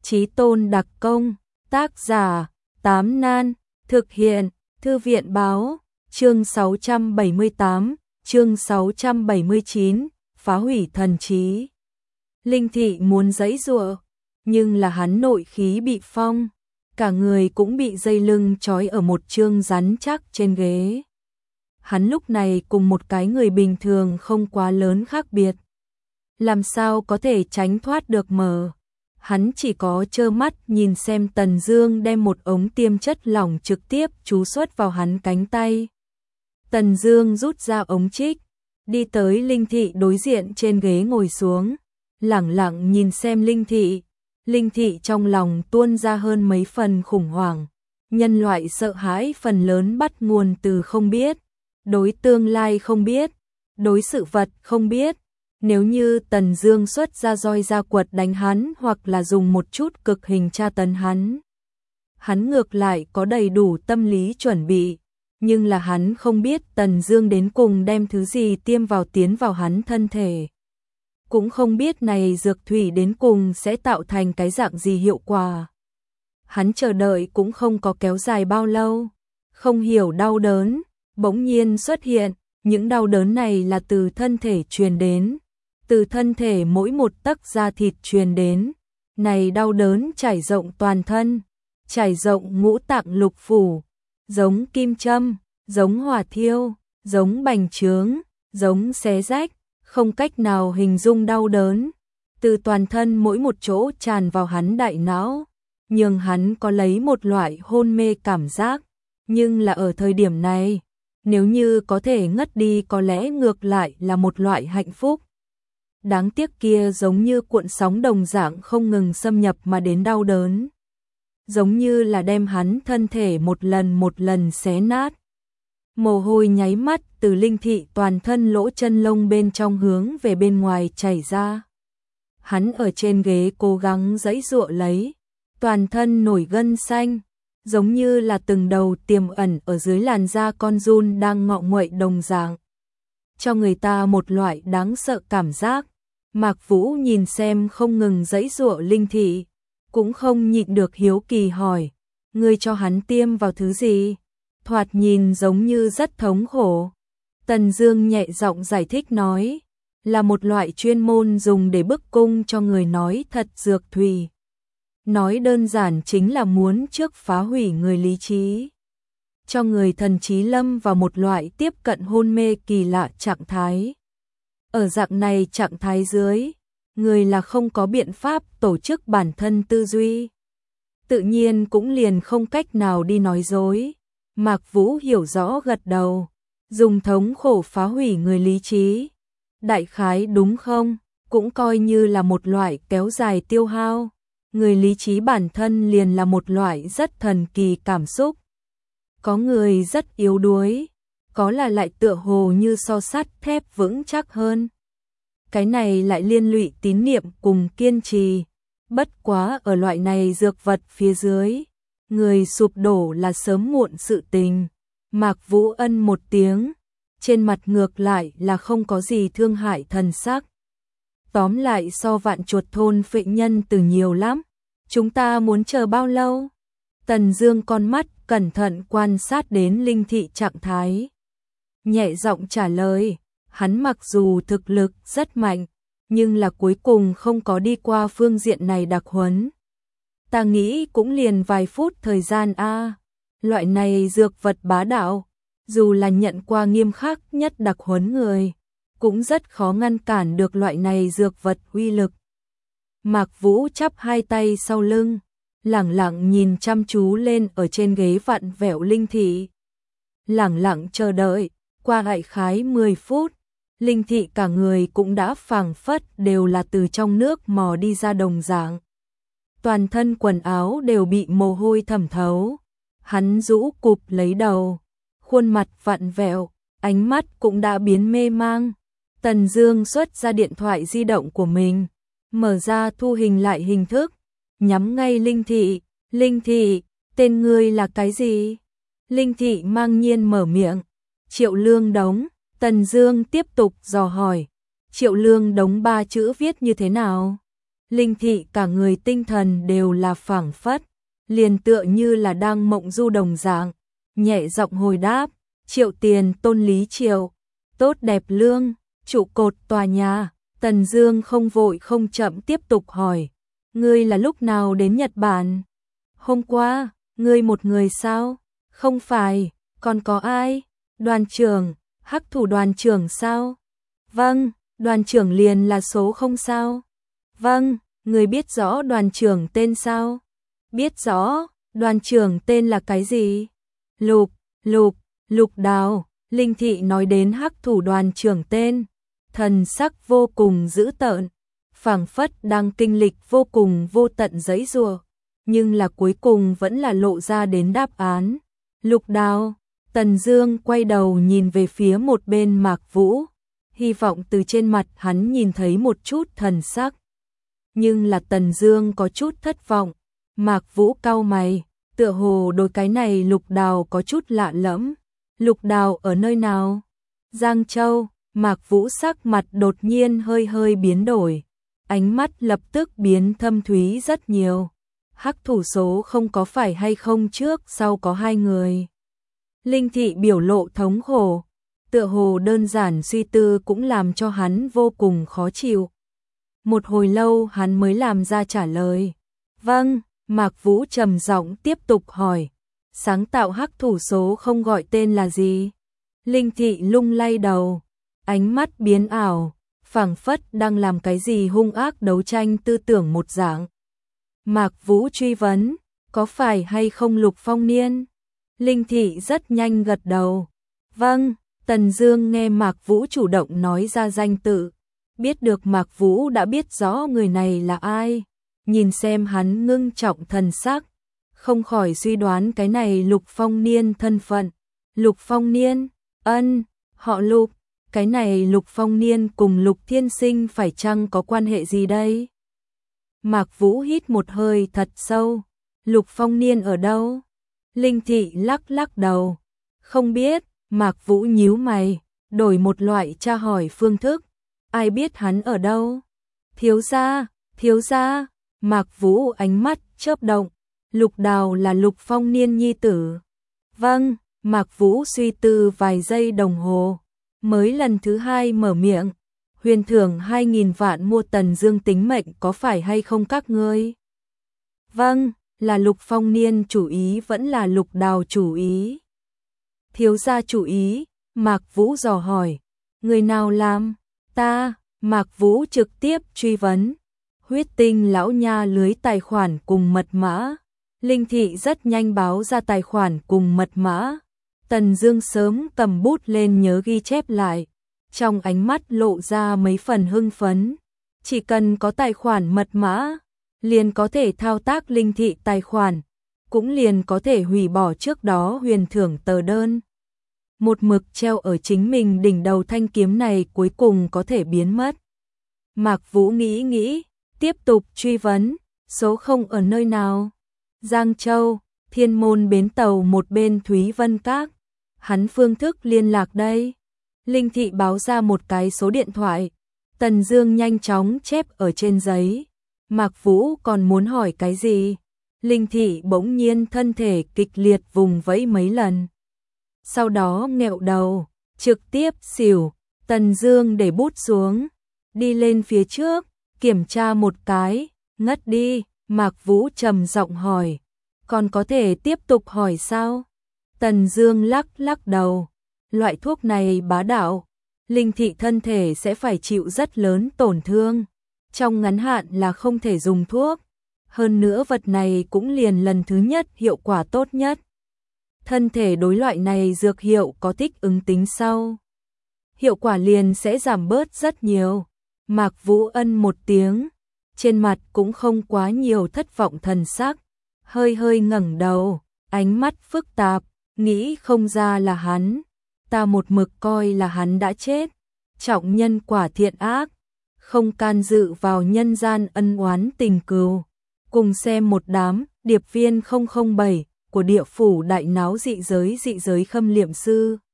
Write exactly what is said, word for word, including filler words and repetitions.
Chí tôn đặc công, tác giả, Tám Nan, thực hiện, Thư viện báo, chương sáu trăm bảy mươi tám, chương sáu trăm bảy mươi chín, phá hủy thần trí. Linh Thị muốn giãy giụa, nhưng là hắn nội khí bị phong, cả người cũng bị dây lưng trói ở một chương rắn chắc trên ghế. Hắn lúc này cùng một cái người bình thường không quá lớn khác biệt. Làm sao có thể tránh thoát được mờ. Hắn chỉ có trơ mắt nhìn xem Tần Dương đem một ống tiêm chất lỏng trực tiếp chú xuất vào hắn cánh tay. Tần Dương rút ra ống trích, đi tới Linh Thị đối diện trên ghế ngồi xuống, lẳng lặng nhìn xem Linh Thị. Linh Thị trong lòng tuôn ra hơn mấy phần khủng hoảng. Nhân loại sợ hãi phần lớn bắt nguồn từ không biết, đối tương lai không biết, đối sự vật không biết. Nếu như Tần Dương xuất ra roi ra quật đánh hắn hoặc là dùng một chút cực hình tra tấn hắn, hắn ngược lại có đầy đủ tâm lý chuẩn bị, nhưng là hắn không biết Tần Dương đến cùng đem thứ gì tiêm vào tiến vào hắn thân thể. Cũng không biết này dược thủy đến cùng sẽ tạo thành cái dạng gì hiệu quả. Hắn chờ đợi cũng không có kéo dài bao lâu, không hiểu đau đớn bỗng nhiên xuất hiện, những đau đớn này là từ thân thể truyền đến, từ thân thể mỗi một tấc da thịt truyền đến. Này đau đớn trải rộng toàn thân, trải rộng ngũ tạng lục phủ, giống kim châm, giống hỏa thiêu, giống bành trướng, giống xé rách, không cách nào hình dung đau đớn, từ toàn thân mỗi một chỗ tràn vào hắn đại não, nhưng hắn có lấy một loại hôn mê cảm giác, nhưng là ở thời điểm này, nếu như có thể ngất đi có lẽ ngược lại là một loại hạnh phúc. Đáng tiếc kia giống như cuộn sóng đồng dạng không ngừng xâm nhập mà đến đau đớn, giống như là đem hắn thân thể một lần một lần xé nát. Mồ hôi nháy mắt từ Linh Thị toàn thân lỗ chân lông bên trong hướng về bên ngoài chảy ra. Hắn ở trên ghế cố gắng giãy giụa lấy, toàn thân nổi gân xanh, giống như là từng đầu tiềm ẩn ở dưới làn da con giun đang ngọ nguậy đồng dạng, cho người ta một loại đáng sợ cảm giác. Mạc Vũ nhìn xem không ngừng giãy giụa Linh Thị, cũng không nhịn được hiếu kỳ hỏi, ngươi cho hắn tiêm vào thứ gì? Thoạt nhìn giống như rất thống khổ. Tần Dương nhẹ giọng giải thích nói, là một loại chuyên môn dùng để bức cung cho người nói thật dược thủy. Nói đơn giản chính là muốn trước phá hủy người lý trí, cho người thần trí lâm vào một loại tiếp cận hôn mê kỳ lạ trạng thái. Ở dạng này trạng thái dưới, người là không có biện pháp tổ chức bản thân tư duy, tự nhiên cũng liền không cách nào đi nói dối. Mạc Vũ hiểu rõ gật đầu, dùng thống khổ phá hủy người lý trí. Đại khái đúng không? Cũng coi như là một loại kéo dài tiêu hao. Người lý trí bản thân liền là một loại rất thần kỳ cảm xúc. Có người rất yếu đuối, có là lại tựa hồ như so sắt thép vững chắc hơn. Cái này lại liên lụy tín niệm cùng kiên trì. Bất quá ở loại này dược vật phía dưới, người sụp đổ là sớm muộn sự tình. Mạc Vũ ân một tiếng, trên mặt ngược lại là không có gì thương hại thần sắc. Tóm lại so vạn chuột thôn phệ nhân từ nhiều lắm. Chúng ta muốn chờ bao lâu? Tần Dương con mắt cẩn thận quan sát đến Linh Thị trạng thái, nhẹ giọng trả lời, hắn mặc dù thực lực rất mạnh, nhưng là cuối cùng không có đi qua phương diện này đặc huấn. Ta nghĩ cũng liền vài phút thời gian a. Loại này dược vật bá đạo, dù là nhận qua nghiêm khắc nhất đặc huấn người, cũng rất khó ngăn cản được loại này dược vật uy lực. Mạc Vũ chắp hai tay sau lưng, lẳng lặng nhìn chăm chú lên ở trên ghế vặn vẹo Linh Thị. Lẳng lặng chờ đợi, qua đại khái mười phút, Linh Thị cả người cũng đã phảng phất đều là từ trong nước mò đi ra đồng dạng. Toàn thân quần áo đều bị mồ hôi thẩm thấu, hắn rũ cụp lấy đầu, khuôn mặt vặn vẹo, ánh mắt cũng đã biến mê mang. Tần Dương xuất ra điện thoại di động của mình, mở ra thu hình lại hình thức, nhắm ngay Linh Thị. Linh Thị, tên ngươi là cái gì? Linh Thị mang nhiên mở miệng. Triệu Lương Đống. Tần Dương tiếp tục dò hỏi. Triệu Lương Đống ba chữ viết như thế nào? Linh Thị cả người tinh thần đều là phảng phất, liền tựa như là đang mộng du đồng dạng, nhẹ giọng hồi đáp, Triệu tiền Tôn Lý Triệu, tốt đẹp lương, trụ cột tòa nhà. Tần Dương không vội không chậm tiếp tục hỏi, ngươi là lúc nào đến Nhật Bản? Hôm qua, ngươi một người sao? Không phải, còn có ai? Đoàn trưởng, Hắc Thủ đoàn trưởng sao? Vâng, đoàn trưởng liền là số không sao? Vâng, ngươi biết rõ đoàn trưởng tên sao? Biết rõ, đoàn trưởng tên là cái gì? Lục, Lục, Lục Đào. Linh Thị nói đến Hắc Thủ đoàn trưởng tên, thần sắc vô cùng dữ tợn, phảng phất đang kinh lịch vô cùng vô tận giấy rùa, nhưng là cuối cùng vẫn là lộ ra đến đáp án. Lục Đào. Tần Dương quay đầu nhìn về phía một bên Mạc Vũ, hy vọng từ trên mặt hắn nhìn thấy một chút thần sắc. Nhưng là Tần Dương có chút thất vọng. Mạc Vũ cau mày, tựa hồ đối cái này Lục Đào có chút lạ lẫm. Lục Đào ở nơi nào? Giang Châu. Mạc Vũ sắc mặt đột nhiên hơi hơi biến đổi, ánh mắt lập tức biến thâm thúy rất nhiều. Hắc Thủ số không có phải hay không trước sau có hai người. Linh Thị biểu lộ thống khổ, tựa hồ đơn giản suy tư cũng làm cho hắn vô cùng khó chịu. Một hồi lâu hắn mới làm ra trả lời. Vâng, Mạc Vũ trầm giọng tiếp tục hỏi, sáng tạo Hắc Thủ số không gọi tên là gì? Linh Thị lung lay đầu, ánh mắt biến ảo, phảng phất đang làm cái gì hung ác đấu tranh tư tưởng một dạng. Mạc Vũ truy vấn, có phải hay không Lục Phong Niên? Linh Thị rất nhanh gật đầu. Vâng, Tần Dương nghe Mạc Vũ chủ động nói ra danh tự, biết được Mạc Vũ đã biết rõ người này là ai, nhìn xem hắn ngưng trọng thần sắc, không khỏi suy đoán cái này Lục Phong Niên thân phận. Lục Phong Niên? Ân, họ Lục. Cái này Lục Phong Niên cùng Lục Thiên Sinh phải chăng có quan hệ gì đây? Mạc Vũ hít một hơi thật sâu. Lục Phong Niên ở đâu? Linh Thị lắc lắc đầu. Không biết. Mạc Vũ nhíu mày, đổi một loại tra hỏi phương thức. Ai biết hắn ở đâu? Thiếu gia, thiếu gia. Mạc Vũ ánh mắt chớp động. Lục Đào là Lục Phong Niên nhi tử. Vâng. Mạc Vũ suy tư vài giây đồng hồ, mới lần thứ hai mở miệng. Huyền thưởng hai nghìn vạn mua Tần Dương tính mệnh có phải hay không các ngươi? Vâng, là Lục Phong Niên chủ ý vẫn là Lục Đào chủ ý? Thiếu gia chủ ý. Mạc Vũ dò hỏi. Người nào làm? Ta. Mạc Vũ trực tiếp truy vấn. Huyết Tinh lão nha lưới tài khoản cùng mật mã. Linh Thị rất nhanh báo ra tài khoản cùng mật mã. Tần Dương sớm cầm bút lên nhớ ghi chép lại, trong ánh mắt lộ ra mấy phần hưng phấn. Chỉ cần có tài khoản mật mã, liền có thể thao tác Linh Thị tài khoản, cũng liền có thể hủy bỏ trước đó huyền thưởng tờ đơn. Một mực treo ở chính mình đỉnh đầu thanh kiếm này cuối cùng có thể biến mất. Mạc Vũ nghĩ nghĩ, tiếp tục truy vấn, số không ở nơi nào? Giang Châu, Thiên Môn bến tàu một bên Thúy Vân Các. Hắn phương thức liên lạc đây. Linh Thị báo ra một cái số điện thoại. Tần Dương nhanh chóng chép ở trên giấy. Mạc Vũ còn muốn hỏi cái gì? Linh Thị bỗng nhiên thân thể kịch liệt vùng vẫy mấy lần. Sau đó nghẹo đầu, trực tiếp xỉu. Tần Dương để bút xuống, đi lên phía trước, kiểm tra một cái, ngất đi. Mạc Vũ trầm giọng hỏi, còn có thể tiếp tục hỏi sao? Tần Dương lắc lắc đầu, loại thuốc này bá đạo, Linh Thị thân thể sẽ phải chịu rất lớn tổn thương, trong ngắn hạn là không thể dùng thuốc, hơn nữa vật này cũng liền lần thứ nhất hiệu quả tốt nhất. Thân thể đối loại này dược hiệu có thích ứng tính sau, hiệu quả liền sẽ giảm bớt rất nhiều. Mạc Vũ ân một tiếng, trên mặt cũng không quá nhiều thất vọng thần sắc, hơi hơi ngẩng đầu, ánh mắt phức tạp, nghĩ không ra là hắn, ta một mực coi là hắn đã chết, trọng nhân quả thiện ác, không can dự vào nhân gian ân oán tình cừu. Cùng xem một đám điệp viên không không bảy của địa phủ đại náo dị giới dị giới khâm liệm sư.